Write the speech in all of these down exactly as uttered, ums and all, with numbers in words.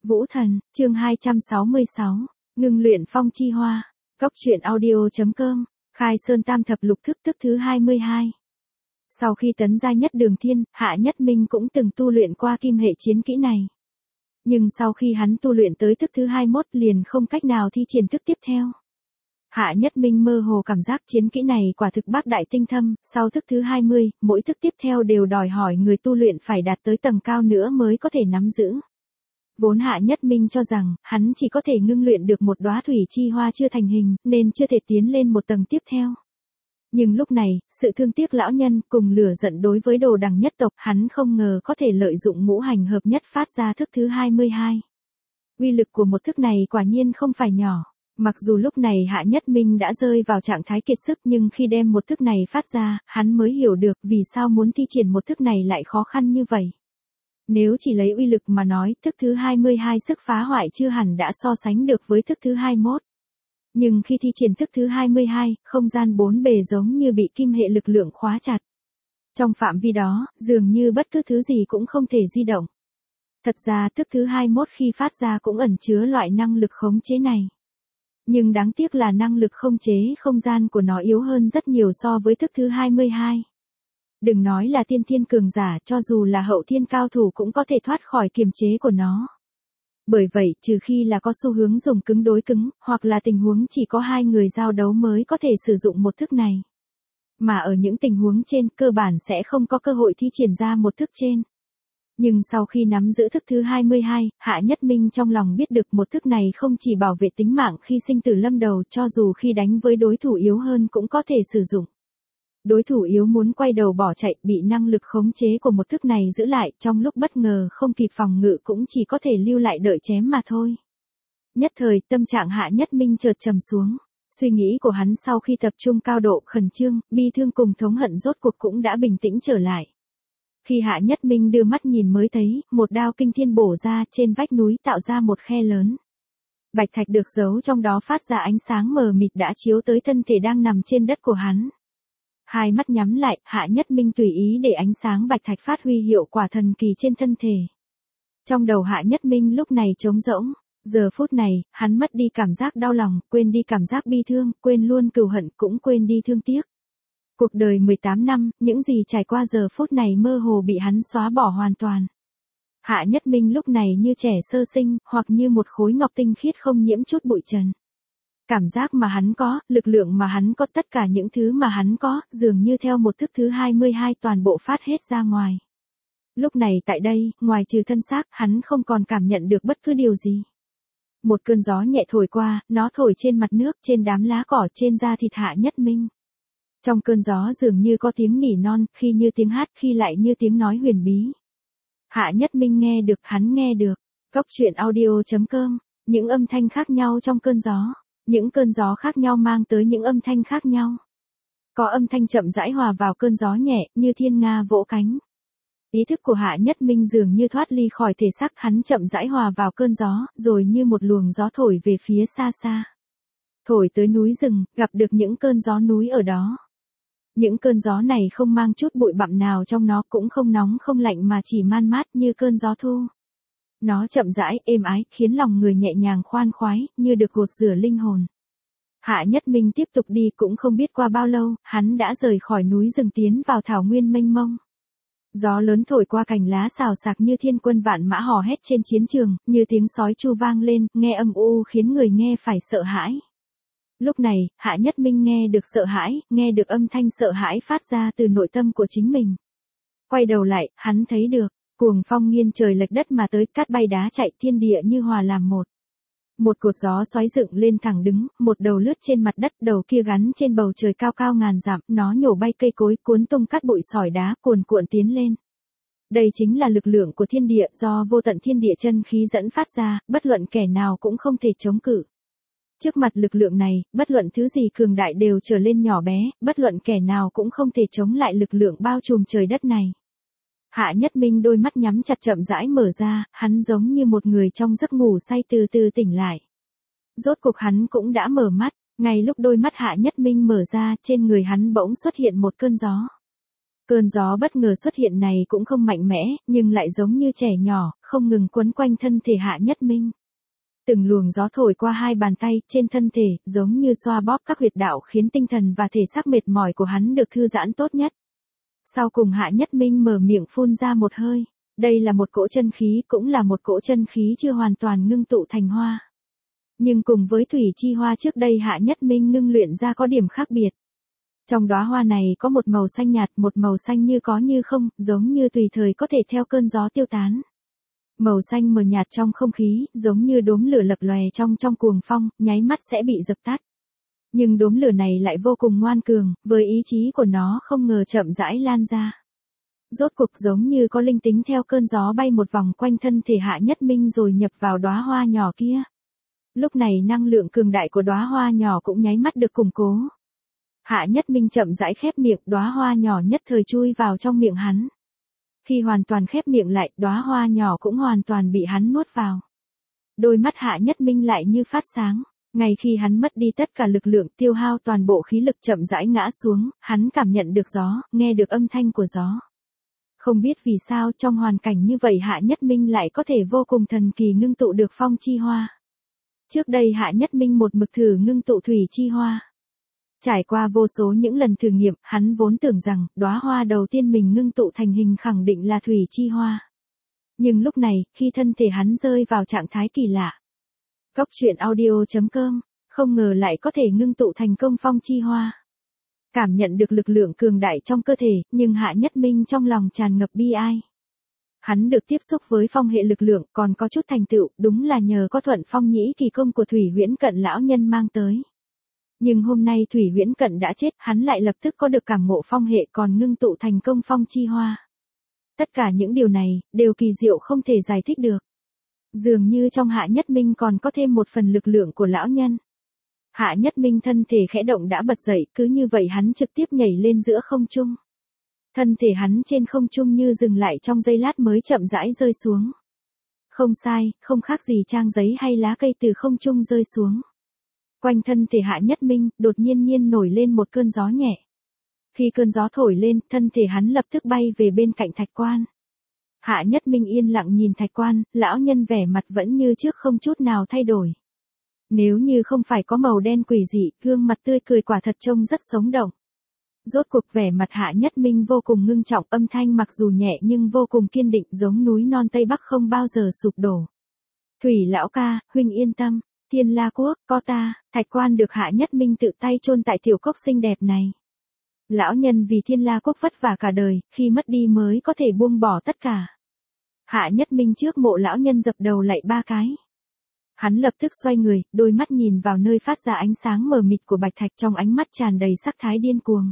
Vũ Thần, chương hai trăm sáu mươi sáu, ngưng luyện phong chi hoa, Cốc truyện audio.com, khai sơn tam thập lục thức thức thứ hai mươi hai. Sau khi tấn gia nhất đường thiên, Hạ Nhất Minh cũng từng tu luyện qua kim hệ chiến kỹ này. Nhưng sau khi hắn tu luyện tới thức thứ hai mươi mốt liền không cách nào thi triển thức tiếp theo. Hạ Nhất Minh mơ hồ cảm giác chiến kỹ này quả thực bác đại tinh thâm, sau thức thứ hai mươi, mỗi thức tiếp theo đều đòi hỏi người tu luyện phải đạt tới tầng cao nữa mới có thể nắm giữ. Vốn Hạ Nhất Minh cho rằng, hắn chỉ có thể ngưng luyện được một đóa thủy chi hoa chưa thành hình, nên chưa thể tiến lên một tầng tiếp theo. Nhưng lúc này, sự thương tiếc lão nhân cùng lửa giận đối với đồ đằng nhất tộc, hắn không ngờ có thể lợi dụng ngũ hành hợp nhất phát ra thức thứ hai mươi hai. Uy lực của một thức này quả nhiên không phải nhỏ. Mặc dù lúc này Hạ Nhất Minh đã rơi vào trạng thái kiệt sức nhưng khi đem một thức này phát ra, hắn mới hiểu được vì sao muốn thi triển một thức này lại khó khăn như vậy. Nếu chỉ lấy uy lực mà nói, thức thứ hai mươi hai sức phá hoại chưa hẳn đã so sánh được với thức thứ hai mươi mốt. Nhưng khi thi triển thức thứ hai mươi hai, không gian bốn bề giống như bị kim hệ lực lượng khóa chặt. Trong phạm vi đó, dường như bất cứ thứ gì cũng không thể di động. Thật ra thức thứ hai mươi mốt khi phát ra cũng ẩn chứa loại năng lực khống chế này. Nhưng đáng tiếc là năng lực khống chế không gian của nó yếu hơn rất nhiều so với thức thứ hai mươi hai. Đừng nói là tiên thiên cường giả, cho dù là hậu thiên cao thủ cũng có thể thoát khỏi kiềm chế của nó. Bởi vậy, trừ khi là có xu hướng dùng cứng đối cứng, hoặc là tình huống chỉ có hai người giao đấu mới có thể sử dụng một thức này. Mà ở những tình huống trên, cơ bản sẽ không có cơ hội thi triển ra một thức trên. Nhưng sau khi nắm giữ thức thứ hai mươi hai, Hạ Nhất Minh trong lòng biết được một thức này không chỉ bảo vệ tính mạng khi sinh tử lâm đầu, cho dù khi đánh với đối thủ yếu hơn cũng có thể sử dụng. Đối thủ yếu muốn quay đầu bỏ chạy, bị năng lực khống chế của một thức này giữ lại, trong lúc bất ngờ không kịp phòng ngự cũng chỉ có thể lưu lại đợi chém mà thôi. Nhất thời, tâm trạng Hạ Nhất Minh chợt trầm xuống. Suy nghĩ của hắn sau khi tập trung cao độ khẩn trương, bi thương cùng thống hận rốt cuộc cũng đã bình tĩnh trở lại. Khi Hạ Nhất Minh đưa mắt nhìn mới thấy, một đao kinh thiên bổ ra trên vách núi tạo ra một khe lớn. Bạch thạch được giấu trong đó phát ra ánh sáng mờ mịt đã chiếu tới thân thể đang nằm trên đất của hắn. Hai mắt nhắm lại, Hạ Nhất Minh tùy ý để ánh sáng bạch thạch phát huy hiệu quả thần kỳ trên thân thể. Trong đầu Hạ Nhất Minh lúc này trống rỗng, giờ phút này, hắn mất đi cảm giác đau lòng, quên đi cảm giác bi thương, quên luôn cừu hận, cũng quên đi thương tiếc. Cuộc đời mười tám năm, những gì trải qua giờ phút này mơ hồ bị hắn xóa bỏ hoàn toàn. Hạ Nhất Minh lúc này như trẻ sơ sinh, hoặc như một khối ngọc tinh khiết không nhiễm chút bụi trần. Cảm giác mà hắn có, lực lượng mà hắn có, tất cả những thứ mà hắn có, dường như theo một thức thứ hai mươi hai toàn bộ phát hết ra ngoài. Lúc này tại đây, ngoài trừ thân xác, hắn không còn cảm nhận được bất cứ điều gì. Một cơn gió nhẹ thổi qua, nó thổi trên mặt nước, trên đám lá cỏ, trên da thịt Hạ Nhất Minh. Trong cơn gió dường như có tiếng nỉ non, khi như tiếng hát, khi lại như tiếng nói huyền bí. Hạ Nhất Minh nghe được, hắn nghe được. Cốc truyện audio.com, những âm thanh khác nhau trong cơn gió. Những cơn gió khác nhau mang tới những âm thanh khác nhau. Có âm thanh chậm rãi hòa vào cơn gió nhẹ, như thiên nga vỗ cánh. Ý thức của Hạ Nhất Minh dường như thoát ly khỏi thể xác, hắn chậm rãi hòa vào cơn gió, rồi như một luồng gió thổi về phía xa xa. Thổi tới núi rừng, gặp được những cơn gió núi ở đó. Những cơn gió này không mang chút bụi bặm nào trong nó, cũng không nóng không lạnh mà chỉ man mát như cơn gió thu. Nó chậm rãi, êm ái, khiến lòng người nhẹ nhàng khoan khoái, như được gột rửa linh hồn. Hạ Nhất Minh tiếp tục đi, cũng không biết qua bao lâu, hắn đã rời khỏi núi rừng tiến vào thảo nguyên mênh mông. Gió lớn thổi qua cành lá xào xạc như thiên quân vạn mã hò hét trên chiến trường, như tiếng sói tru vang lên, nghe âm u khiến người nghe phải sợ hãi. Lúc này, Hạ Nhất Minh nghe được sợ hãi, nghe được âm thanh sợ hãi phát ra từ nội tâm của chính mình. Quay đầu lại, hắn thấy được. Cuồng phong nghiêng trời lệch đất mà tới, cát bay đá chạy, thiên địa như hòa làm một. Một cột gió xoáy dựng lên thẳng đứng, một đầu lướt trên mặt đất, đầu kia gắn trên bầu trời cao cao ngàn dặm, nó nhổ bay cây cối, cuốn tung cát bụi sỏi đá, cuồn cuộn tiến lên. Đây chính là lực lượng của thiên địa, do vô tận thiên địa chân khí dẫn phát ra, bất luận kẻ nào cũng không thể chống cự. Trước mặt lực lượng này, bất luận thứ gì cường đại đều trở lên nhỏ bé, bất luận kẻ nào cũng không thể chống lại lực lượng bao trùm trời đất này. Hạ Nhất Minh đôi mắt nhắm chặt chậm rãi mở ra, hắn giống như một người trong giấc ngủ say từ từ tỉnh lại. Rốt cuộc hắn cũng đã mở mắt, ngay lúc đôi mắt Hạ Nhất Minh mở ra, trên người hắn bỗng xuất hiện một cơn gió. Cơn gió bất ngờ xuất hiện này cũng không mạnh mẽ, nhưng lại giống như trẻ nhỏ, không ngừng quấn quanh thân thể Hạ Nhất Minh. Từng luồng gió thổi qua hai bàn tay, trên thân thể, giống như xoa bóp các huyệt đạo khiến tinh thần và thể xác mệt mỏi của hắn được thư giãn tốt nhất. Sau cùng Hạ Nhất Minh mở miệng phun ra một hơi. Đây là một cỗ chân khí, cũng là một cỗ chân khí chưa hoàn toàn ngưng tụ thành hoa. Nhưng cùng với thủy chi hoa trước đây Hạ Nhất Minh ngưng luyện ra có điểm khác biệt. Trong đóa hoa này có một màu xanh nhạt, một màu xanh như có như không, giống như tùy thời có thể theo cơn gió tiêu tán. Màu xanh mờ nhạt trong không khí, giống như đốm lửa lập lòe trong trong cuồng phong, nháy mắt sẽ bị dập tắt. Nhưng đốm lửa này lại vô cùng ngoan cường, với ý chí của nó không ngờ chậm rãi lan ra. Rốt cuộc giống như có linh tính theo cơn gió bay một vòng quanh thân thể Hạ Nhất Minh rồi nhập vào đóa hoa nhỏ kia. Lúc này năng lượng cường đại của đóa hoa nhỏ cũng nháy mắt được củng cố. Hạ Nhất Minh chậm rãi khép miệng, đóa hoa nhỏ nhất thời chui vào trong miệng hắn. Khi hoàn toàn khép miệng lại, đóa hoa nhỏ cũng hoàn toàn bị hắn nuốt vào. Đôi mắt Hạ Nhất Minh lại như phát sáng. Ngay khi hắn mất đi tất cả lực lượng, tiêu hao toàn bộ khí lực chậm rãi ngã xuống, hắn cảm nhận được gió, nghe được âm thanh của gió. Không biết vì sao trong hoàn cảnh như vậy Hạ Nhất Minh lại có thể vô cùng thần kỳ ngưng tụ được phong chi hoa. Trước đây Hạ Nhất Minh một mực thử ngưng tụ thủy chi hoa. Trải qua vô số những lần thử nghiệm, hắn vốn tưởng rằng đóa hoa đầu tiên mình ngưng tụ thành hình khẳng định là thủy chi hoa. Nhưng lúc này, khi thân thể hắn rơi vào trạng thái kỳ lạ. Cốc truyện audio chấm com, không ngờ lại có thể ngưng tụ thành công phong chi hoa. Cảm nhận được lực lượng cường đại trong cơ thể, nhưng Hạ Nhất Minh trong lòng tràn ngập bi ai. Hắn được tiếp xúc với phong hệ lực lượng còn có chút thành tựu, đúng là nhờ có thuận phong nhĩ kỳ công của Thủy Huyễn Cận lão nhân mang tới. Nhưng hôm nay Thủy Huyễn Cận đã chết, hắn lại lập tức có được cảm ngộ phong hệ còn ngưng tụ thành công phong chi hoa. Tất cả những điều này, đều kỳ diệu không thể giải thích được. Dường như trong Hạ Nhất Minh còn có thêm một phần lực lượng của lão nhân. Hạ Nhất Minh thân thể khẽ động đã bật dậy, cứ như vậy hắn trực tiếp nhảy lên giữa không trung. Thân thể hắn trên không trung như dừng lại trong giây lát mới chậm rãi rơi xuống. Không sai, không khác gì trang giấy hay lá cây từ không trung rơi xuống. Quanh thân thể Hạ Nhất Minh, đột nhiên nhiên nổi lên một cơn gió nhẹ. Khi cơn gió thổi lên, thân thể hắn lập tức bay về bên cạnh thạch quan. Hạ Nhất Minh yên lặng nhìn thạch quan, lão nhân vẻ mặt vẫn như trước không chút nào thay đổi. Nếu như không phải có màu đen quỷ dị, gương mặt tươi cười quả thật trông rất sống động. Rốt cuộc vẻ mặt Hạ Nhất Minh vô cùng ngưng trọng, âm thanh mặc dù nhẹ nhưng vô cùng kiên định, giống núi non Tây Bắc không bao giờ sụp đổ. Thủy lão ca, huynh yên tâm, Thiên La Quốc, có ta, thạch quan được Hạ Nhất Minh tự tay chôn tại tiểu cốc xinh đẹp này. Lão nhân vì Thiên La Quốc vất vả cả đời, khi mất đi mới có thể buông bỏ tất cả. Hạ Nhất Minh trước mộ lão nhân dập đầu lạy ba cái. Hắn lập tức xoay người, đôi mắt nhìn vào nơi phát ra ánh sáng mờ mịt của bạch thạch, trong ánh mắt tràn đầy sắc thái điên cuồng.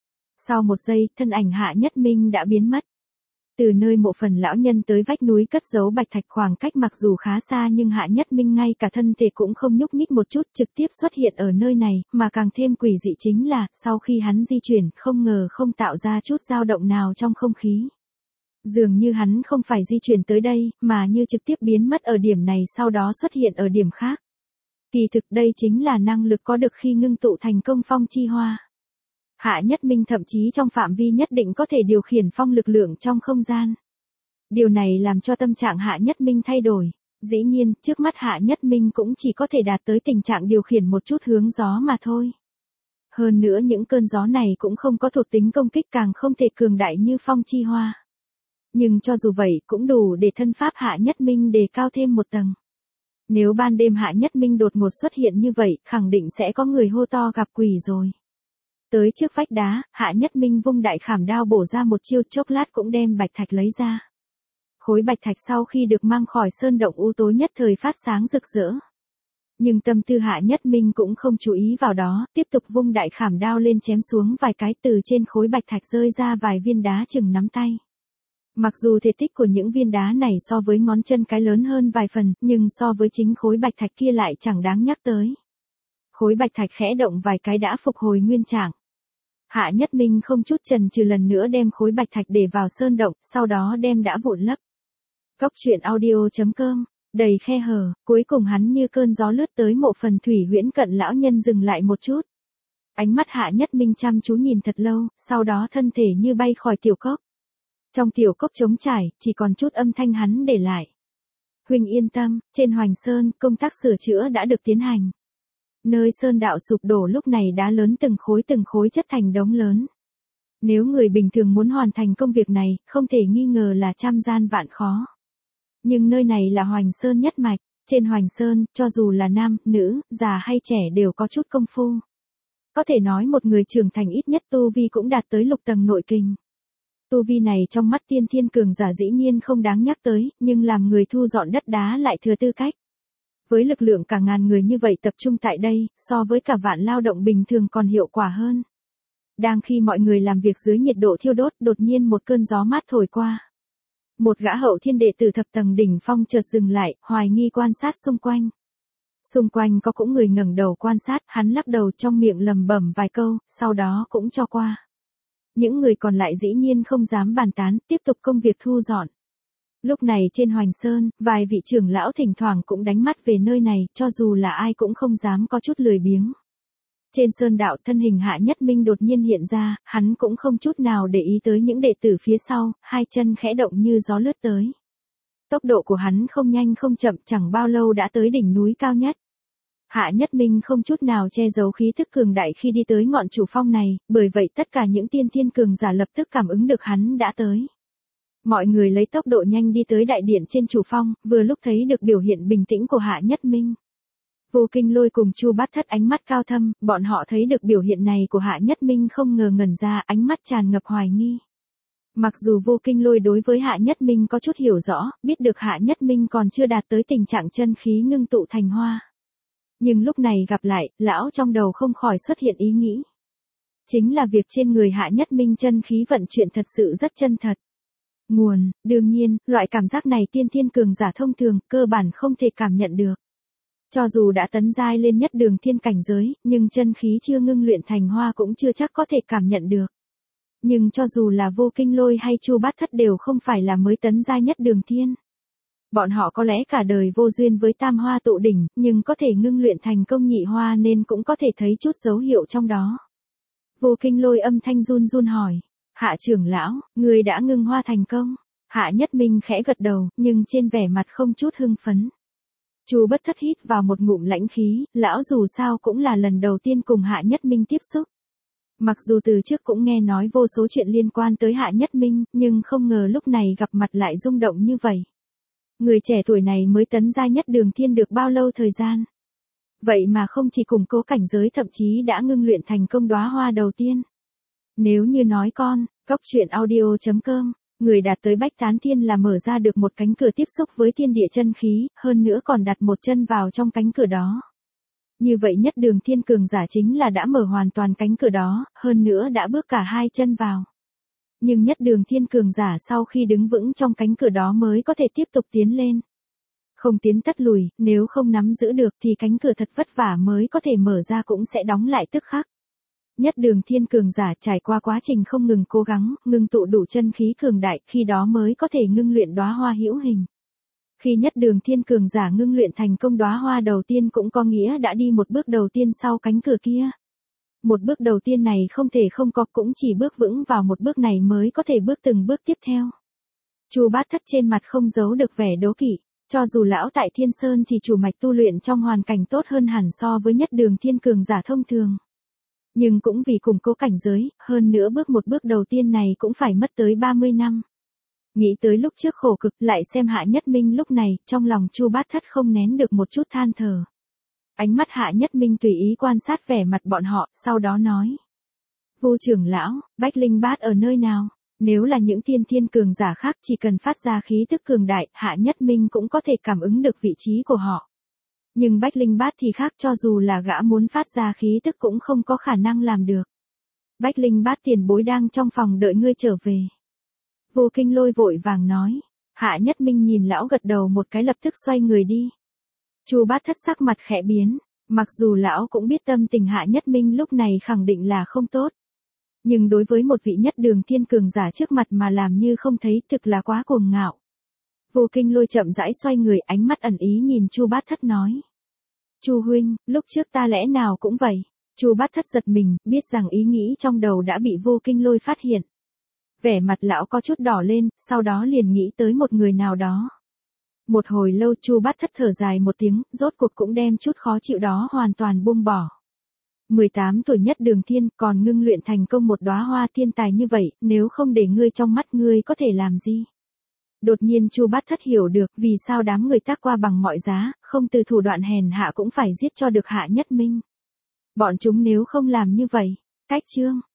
Sau một giây, thân ảnh Hạ Nhất Minh đã biến mất. Từ nơi mộ phần lão nhân tới vách núi cất giấu bạch thạch khoảng cách mặc dù khá xa nhưng Hạ Nhất Minh ngay cả thân thể cũng không nhúc nhích một chút, trực tiếp xuất hiện ở nơi này, mà càng thêm quỷ dị chính là, sau khi hắn di chuyển, không ngờ không tạo ra chút dao động nào trong không khí. Dường như hắn không phải di chuyển tới đây, mà như trực tiếp biến mất ở điểm này sau đó xuất hiện ở điểm khác. Kỳ thực đây chính là năng lực có được khi ngưng tụ thành công phong chi hoa. Hạ Nhất Minh thậm chí trong phạm vi nhất định có thể điều khiển phong lực lượng trong không gian. Điều này làm cho tâm trạng Hạ Nhất Minh thay đổi. Dĩ nhiên, trước mắt Hạ Nhất Minh cũng chỉ có thể đạt tới tình trạng điều khiển một chút hướng gió mà thôi. Hơn nữa những cơn gió này cũng không có thuộc tính công kích, càng không thể cường đại như phong chi hoa. Nhưng cho dù vậy cũng đủ để thân pháp Hạ Nhất Minh đề cao thêm một tầng. Nếu ban đêm Hạ Nhất Minh đột ngột xuất hiện như vậy, khẳng định sẽ có người hô to gặp quỷ rồi. Tới trước vách đá, Hạ Nhất Minh vung đại khảm đao bổ ra một chiêu, chốc lát cũng đem bạch thạch lấy ra. Khối bạch thạch sau khi được mang khỏi sơn động u tối nhất thời phát sáng rực rỡ. Nhưng tâm tư Hạ Nhất Minh cũng không chú ý vào đó, tiếp tục vung đại khảm đao lên chém xuống vài cái, từ trên khối bạch thạch rơi ra vài viên đá chừng nắm tay. Mặc dù thể tích của những viên đá này so với ngón chân cái lớn hơn vài phần, nhưng so với chính khối bạch thạch kia lại chẳng đáng nhắc tới. Khối bạch thạch khẽ động vài cái đã phục hồi nguyên trạng. Hạ Nhất Minh không chút chần chừ lần nữa đem khối bạch thạch để vào sơn động, sau đó đem đã vụn lấp. Cốc truyện audio chấm com, đầy khe hở, cuối cùng hắn như cơn gió lướt tới mộ phần Thủy Huyễn Cận lão nhân dừng lại một chút. Ánh mắt Hạ Nhất Minh chăm chú nhìn thật lâu, sau đó thân thể như bay khỏi tiểu cốc. Trong tiểu cốc trống trải, chỉ còn chút âm thanh hắn để lại. Huynh yên tâm, trên Hoành Sơn, công tác sửa chữa đã được tiến hành. Nơi sơn đạo sụp đổ lúc này đá lớn từng khối từng khối chất thành đống lớn. Nếu người bình thường muốn hoàn thành công việc này, không thể nghi ngờ là trăm gian vạn khó. Nhưng nơi này là Hoành Sơn nhất mạch, trên Hoành Sơn, cho dù là nam, nữ, già hay trẻ đều có chút công phu. Có thể nói một người trưởng thành ít nhất tu vi cũng đạt tới lục tầng nội kình. Tu vi này trong mắt tiên thiên cường giả dĩ nhiên không đáng nhắc tới, nhưng làm người thu dọn đất đá lại thừa tư cách. Với lực lượng cả ngàn người như vậy tập trung tại đây, so với cả vạn lao động bình thường còn hiệu quả hơn. Đang khi mọi người làm việc dưới nhiệt độ thiêu đốt, đột nhiên một cơn gió mát thổi qua. Một gã hậu thiên đệ tử thập tầng đỉnh phong chợt dừng lại, hoài nghi quan sát xung quanh. Xung quanh có cũng người ngẩng đầu quan sát, hắn lắc đầu trong miệng lầm bẩm vài câu, sau đó cũng cho qua. Những người còn lại dĩ nhiên không dám bàn tán, tiếp tục công việc thu dọn. Lúc này trên Hoành Sơn, vài vị trưởng lão thỉnh thoảng cũng đánh mắt về nơi này, cho dù là ai cũng không dám có chút lười biếng. Trên sơn đạo thân hình Hạ Nhất Minh đột nhiên hiện ra, hắn cũng không chút nào để ý tới những đệ tử phía sau, hai chân khẽ động như gió lướt tới. Tốc độ của hắn không nhanh không chậm, chẳng bao lâu đã tới đỉnh núi cao nhất. Hạ Nhất Minh không chút nào che giấu khí thức cường đại khi đi tới ngọn chủ phong này, bởi vậy tất cả những tiên thiên cường giả lập tức cảm ứng được hắn đã tới. Mọi người lấy tốc độ nhanh đi tới đại điện trên chủ phong, vừa lúc thấy được biểu hiện bình tĩnh của Hạ Nhất Minh. Vô Kinh Lôi cùng Chu Bát Thất ánh mắt cao thâm, bọn họ thấy được biểu hiện này của Hạ Nhất Minh không ngờ ngẩn ra, ánh mắt tràn ngập hoài nghi. Mặc dù Vô Kinh Lôi đối với Hạ Nhất Minh có chút hiểu rõ, biết được Hạ Nhất Minh còn chưa đạt tới tình trạng chân khí ngưng tụ thành hoa. Nhưng lúc này gặp lại, lão trong đầu không khỏi xuất hiện ý nghĩ. Chính là việc trên người Hạ Nhất Minh chân khí vận chuyển thật sự rất chân thật. Nguồn, đương nhiên, loại cảm giác này tiên thiên cường giả thông thường, cơ bản không thể cảm nhận được. Cho dù đã tấn giai lên nhất đường thiên cảnh giới, nhưng chân khí chưa ngưng luyện thành hoa cũng chưa chắc có thể cảm nhận được. Nhưng cho dù là Vô Kinh Lôi hay Chu Bát Thất đều không phải là mới tấn giai nhất đường thiên. Bọn họ có lẽ cả đời vô duyên với tam hoa tụ đỉnh, nhưng có thể ngưng luyện thành công nhị hoa nên cũng có thể thấy chút dấu hiệu trong đó. Vô Kinh Lôi âm thanh run run hỏi, Hạ trưởng lão, người đã ngưng hoa thành công. Hạ Nhất Minh khẽ gật đầu, nhưng trên vẻ mặt không chút hưng phấn. Chu Bất Thất hít vào một ngụm lãnh khí, lão dù sao cũng là lần đầu tiên cùng Hạ Nhất Minh tiếp xúc. Mặc dù từ trước cũng nghe nói vô số chuyện liên quan tới Hạ Nhất Minh, nhưng không ngờ lúc này gặp mặt lại rung động như vậy. Người trẻ tuổi này mới tấn giai nhất đường thiên được bao lâu thời gian. Vậy mà không chỉ củng cố cảnh giới thậm chí đã ngưng luyện thành công đóa hoa đầu tiên. Nếu như nói con, cóc truyện audio chấm com, người đạt tới bách tán thiên là mở ra được một cánh cửa tiếp xúc với thiên địa chân khí, hơn nữa còn đặt một chân vào trong cánh cửa đó. Như vậy nhất đường thiên cường giả chính là đã mở hoàn toàn cánh cửa đó, hơn nữa đã bước cả hai chân vào. Nhưng nhất đường thiên cường giả sau khi đứng vững trong cánh cửa đó mới có thể tiếp tục tiến lên. Không tiến tất lùi, nếu không nắm giữ được thì cánh cửa thật vất vả mới có thể mở ra cũng sẽ đóng lại tức khắc. Nhất đường thiên cường giả trải qua quá trình không ngừng cố gắng, ngưng tụ đủ chân khí cường đại, khi đó mới có thể ngưng luyện đóa hoa hữu hình. Khi nhất đường thiên cường giả ngưng luyện thành công đóa hoa đầu tiên cũng có nghĩa đã đi một bước đầu tiên sau cánh cửa kia. Một bước đầu tiên này không thể không có, cũng chỉ bước vững vào một bước này mới có thể bước từng bước tiếp theo. Chu Bát Thất trên mặt không giấu được vẻ đố kỵ, cho dù lão tại Thiên Sơn chỉ chủ mạch tu luyện trong hoàn cảnh tốt hơn hẳn so với nhất đường thiên cường giả thông thường. Nhưng cũng vì củng cố cảnh giới, hơn nữa bước một bước đầu tiên này cũng phải mất tới ba mươi năm. Nghĩ tới lúc trước khổ cực, lại xem Hạ Nhất Minh lúc này, trong lòng Chu Bát Thất không nén được một chút than thở. Ánh mắt Hạ Nhất Minh tùy ý quan sát vẻ mặt bọn họ, sau đó nói. Vô trưởng lão, Bách Linh Bát ở nơi nào? Nếu là những tiên thiên cường giả khác chỉ cần phát ra khí tức cường đại, Hạ Nhất Minh cũng có thể cảm ứng được vị trí của họ. Nhưng Bách Linh Bát thì khác, cho dù là gã muốn phát ra khí tức cũng không có khả năng làm được. Bách Linh Bát tiền bối đang trong phòng đợi ngươi trở về. Vô Kinh Lôi vội vàng nói. Hạ Nhất Minh nhìn lão gật đầu một cái lập tức xoay người đi. Chu Bát Thất sắc mặt khẽ biến, mặc dù lão cũng biết tâm tình Hạ Nhất Minh lúc này khẳng định là không tốt. Nhưng đối với một vị nhất đường thiên cường giả trước mặt mà làm như không thấy thực là quá cuồng ngạo. Vô Kinh Lôi chậm rãi xoay người, ánh mắt ẩn ý nhìn Chu Bát Thất nói. Chu huynh, lúc trước ta lẽ nào cũng vậy, Chu Bát Thất giật mình, biết rằng ý nghĩ trong đầu đã bị Vô Kinh Lôi phát hiện. Vẻ mặt lão có chút đỏ lên, sau đó liền nghĩ tới một người nào đó. Một hồi lâu Chu Bát Thất thở dài một tiếng, rốt cuộc cũng đem chút khó chịu đó hoàn toàn buông bỏ. mười tám tuổi Nhất Đường Thiên, còn ngưng luyện thành công một đóa hoa thiên tài như vậy, nếu không để ngươi trong mắt ngươi có thể làm gì? Đột nhiên Chu Bát Thất hiểu được vì sao đám người tác qua bằng mọi giá, không từ thủ đoạn hèn hạ cũng phải giết cho được Hạ Nhất Minh. Bọn chúng nếu không làm như vậy, cách chương